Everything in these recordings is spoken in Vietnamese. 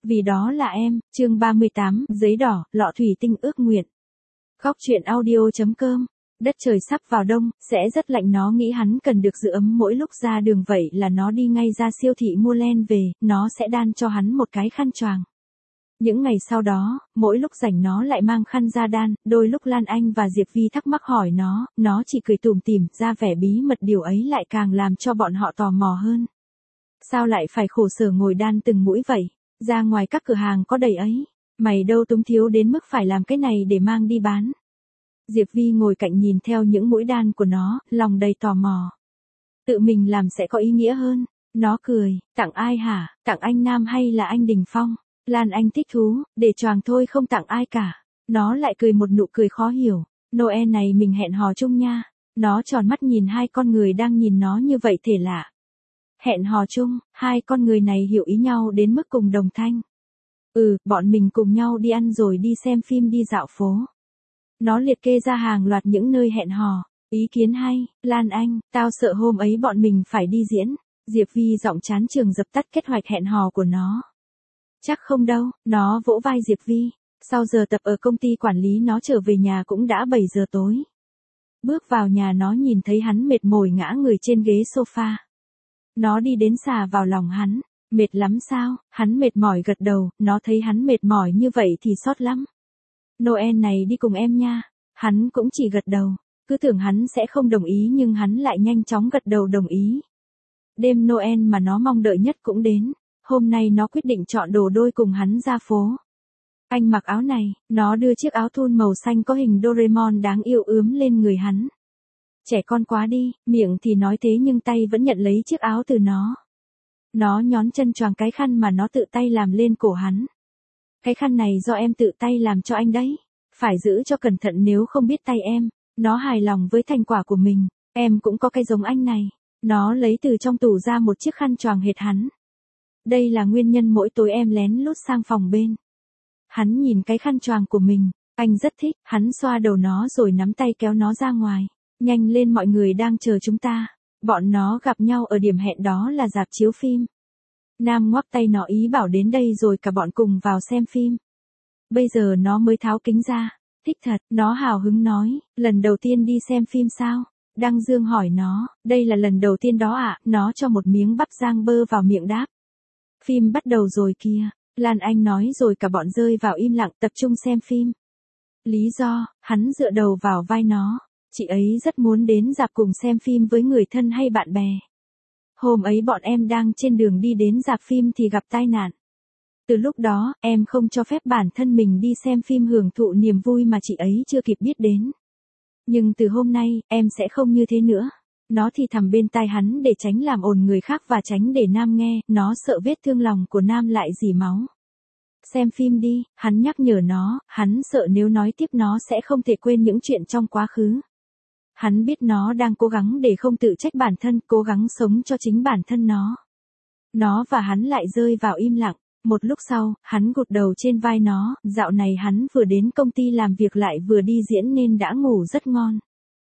Vì đó là em, chương 38, giấy đỏ, lọ thủy tinh ước nguyện. Góc truyện audio.com. Đất trời sắp vào đông, sẽ rất lạnh, nó nghĩ hắn cần được giữ ấm mỗi lúc ra đường, vậy là nó đi ngay ra siêu thị mua len về, nó sẽ đan cho hắn một cái khăn choàng. Những ngày sau đó, mỗi lúc rảnh nó lại mang khăn ra đan, đôi lúc Lan Anh và Diệp Vi thắc mắc hỏi nó chỉ cười tủm tỉm, ra vẻ bí mật, điều ấy lại càng làm cho bọn họ tò mò hơn. Sao lại phải khổ sở ngồi đan từng mũi vậy? Ra ngoài các cửa hàng có đầy ấy. Mày đâu túng thiếu đến mức phải làm cái này để mang đi bán. Diệp Vi ngồi cạnh nhìn theo những mũi đan của nó, lòng đầy tò mò. Tự mình làm sẽ có ý nghĩa hơn. Nó cười, tặng ai hả? Tặng anh Nam hay là anh Đình Phong? Lan Anh thích thú, để choàng thôi, không tặng ai cả. Nó lại cười một nụ cười khó hiểu. Noel này mình hẹn hò chung nha. Nó tròn mắt nhìn hai con người đang nhìn nó như vậy thể lạ. Hẹn hò chung, hai con người này hiểu ý nhau đến mức cùng đồng thanh. Bọn mình cùng nhau đi ăn rồi đi xem phim, đi dạo phố. Nó liệt kê ra hàng loạt những nơi hẹn hò. Ý kiến hay, Lan Anh, tao sợ hôm ấy bọn mình phải đi diễn. Diệp Vi giọng chán chường dập tắt kế hoạch hẹn hò của nó. Chắc không đâu, nó vỗ vai Diệp Vi. Sau giờ tập ở công ty quản lý, nó trở về nhà cũng đã 7 giờ tối. Bước vào nhà, nó nhìn thấy hắn mệt mỏi ngã người trên ghế sofa. Nó đi đến xà vào lòng hắn. Mệt lắm sao? Hắn mệt mỏi gật đầu. Nó thấy hắn mệt mỏi như vậy thì xót lắm. Noel này đi cùng em nha. Hắn cũng chỉ gật đầu. Cứ tưởng hắn sẽ không đồng ý nhưng hắn lại nhanh chóng gật đầu đồng ý. Đêm Noel mà nó mong đợi nhất cũng đến. Hôm nay nó quyết định chọn đồ đôi cùng hắn ra phố. Anh mặc áo này. Nó đưa chiếc áo thun màu xanh có hình Doraemon đáng yêu ướm lên người hắn. Trẻ con quá đi, miệng thì nói thế nhưng tay vẫn nhận lấy chiếc áo từ nó. Nó nhón chân choàng cái khăn mà nó tự tay làm lên cổ hắn. Cái khăn này do em tự tay làm cho anh đấy. Phải giữ cho cẩn thận nếu không biết tay em. Nó hài lòng với thành quả của mình. Em cũng có cái giống anh này. Nó lấy từ trong tủ ra một chiếc khăn choàng hệt hắn. Đây là nguyên nhân mỗi tối em lén lút sang phòng bên. Hắn nhìn cái khăn choàng của mình. Anh rất thích. Hắn xoa đầu nó rồi nắm tay kéo nó ra ngoài. Nhanh lên, mọi người đang chờ chúng ta. Bọn nó gặp nhau ở điểm hẹn, đó là rạp chiếu phim. Nam ngoắc tay nó ý bảo đến đây rồi cả bọn cùng vào xem phim. Bây giờ nó mới tháo kính ra. Thích thật, nó hào hứng nói, lần đầu tiên đi xem phim sao? Đăng Dương hỏi nó, đây là lần đầu tiên đó ạ. Nó cho một miếng bắp rang bơ vào miệng đáp. Phim bắt đầu rồi kìa. Lan Anh nói rồi cả bọn rơi vào im lặng tập trung xem phim. Lý do, hắn dựa đầu vào vai nó. Chị ấy rất muốn đến rạp cùng xem phim với người thân hay bạn bè. Hôm ấy bọn em đang trên đường đi đến rạp phim thì gặp tai nạn. Từ lúc đó, em không cho phép bản thân mình đi xem phim hưởng thụ niềm vui mà chị ấy chưa kịp biết đến. Nhưng từ hôm nay, em sẽ không như thế nữa. Nó thì thầm bên tai hắn để tránh làm ồn người khác và tránh để Nam nghe, nó sợ vết thương lòng của Nam lại rỉ máu. Xem phim đi, hắn nhắc nhở nó, hắn sợ nếu nói tiếp nó sẽ không thể quên những chuyện trong quá khứ. Hắn biết nó đang cố gắng để không tự trách bản thân, cố gắng sống cho chính bản thân nó. Nó và hắn lại rơi vào im lặng. Một lúc sau, hắn gục đầu trên vai nó, dạo này hắn vừa đến công ty làm việc lại vừa đi diễn nên đã ngủ rất ngon.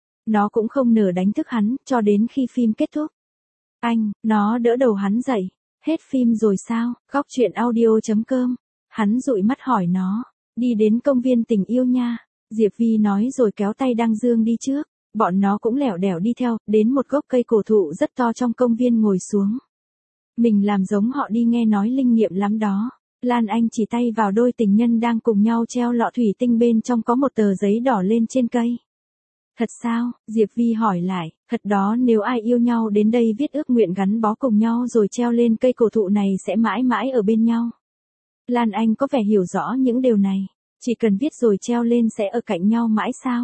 Nó cũng không nỡ đánh thức hắn, cho đến khi phim kết thúc. Anh, nó đỡ đầu hắn dậy. Hết phim rồi sao? Góc truyện audio.com. Hắn dụi mắt hỏi nó, đi đến công viên tình yêu nha. Diệp Vi nói rồi kéo tay Đăng Dương đi trước. Bọn nó cũng lẻo đẻo đi theo, đến một gốc cây cổ thụ rất to trong công viên ngồi xuống. Mình làm giống họ đi, nghe nói linh nghiệm lắm đó. Lan Anh chỉ tay vào đôi tình nhân đang cùng nhau treo lọ thủy tinh, bên trong có một tờ giấy đỏ lên trên cây. Thật sao? Diệp Vi hỏi lại. Thật đó, nếu ai yêu nhau đến đây viết ước nguyện gắn bó cùng nhau rồi treo lên cây cổ thụ này sẽ mãi mãi ở bên nhau. Lan Anh có vẻ hiểu rõ những điều này. Chỉ cần viết rồi treo lên sẽ ở cạnh nhau mãi sao?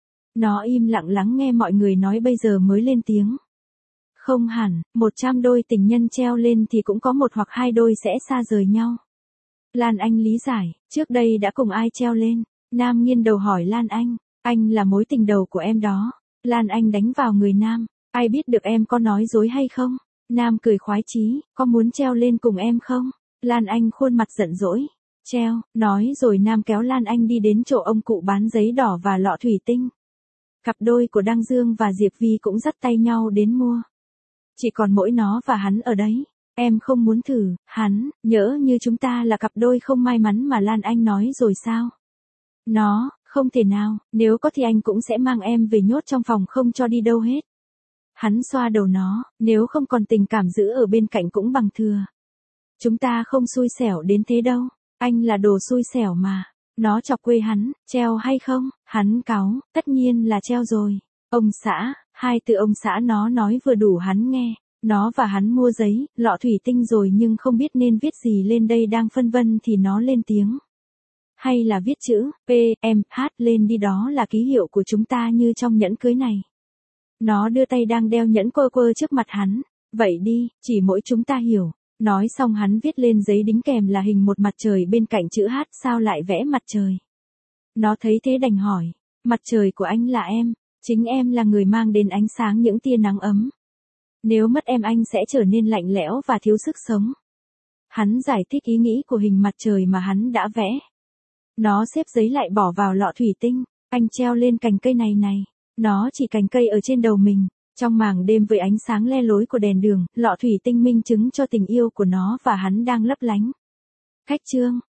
Nó im lặng lắng nghe mọi người nói, bây giờ mới lên tiếng. Không hẳn, 100 đôi tình nhân treo lên thì cũng có một hoặc hai đôi sẽ xa rời nhau. Lan Anh lý giải, trước đây đã cùng ai treo lên? Nam nghiêng đầu hỏi Lan Anh là mối tình đầu của em đó. Lan Anh đánh vào người Nam, ai biết được em có nói dối hay không? Nam cười khoái chí, có muốn treo lên cùng em không? Lan Anh khuôn mặt giận dỗi. Treo, nói rồi Nam kéo Lan Anh đi đến chỗ ông cụ bán giấy đỏ và lọ thủy tinh. Cặp đôi của Đăng Dương và Diệp Vi cũng dắt tay nhau đến mua. Chỉ còn mỗi nó và hắn ở đấy. Em không muốn thử, hắn, nhỡ như chúng ta là cặp đôi không may mắn mà Lan Anh nói rồi sao? Nó, không thể nào, nếu có thì anh cũng sẽ mang em về nhốt trong phòng không cho đi đâu hết. Hắn xoa đầu nó, nếu không còn tình cảm giữ ở bên cạnh cũng bằng thừa. Chúng ta không xui xẻo đến thế đâu, anh là đồ xui xẻo mà. Nó chọc quê hắn, treo hay không? Hắn cáu, tất nhiên là treo rồi. Ông xã, hai từ ông xã nó nói vừa đủ hắn nghe. Nó và hắn mua giấy, lọ thủy tinh rồi nhưng không biết nên viết gì lên đây, đang phân vân thì nó lên tiếng. Hay là viết chữ, P, M, H lên đi, đó là ký hiệu của chúng ta như trong nhẫn cưới này. Nó đưa tay đang đeo nhẫn quơ quơ trước mặt hắn. Vậy đi, chỉ mỗi chúng ta hiểu. Nói xong hắn viết lên giấy đính kèm là hình một mặt trời bên cạnh chữ H, sao lại vẽ mặt trời? Nó thấy thế đành hỏi, mặt trời của anh là em, chính em là người mang đến ánh sáng những tia nắng ấm. Nếu mất em anh sẽ trở nên lạnh lẽo và thiếu sức sống. Hắn giải thích ý nghĩ của hình mặt trời mà hắn đã vẽ. Nó xếp giấy lại bỏ vào lọ thủy tinh, anh treo lên cành cây này này. Nó chỉ cành cây ở trên đầu mình. Trong màn đêm với ánh sáng le lối của đèn đường, lọ thủy tinh minh chứng cho tình yêu của nó và hắn đang lấp lánh. Khách trương.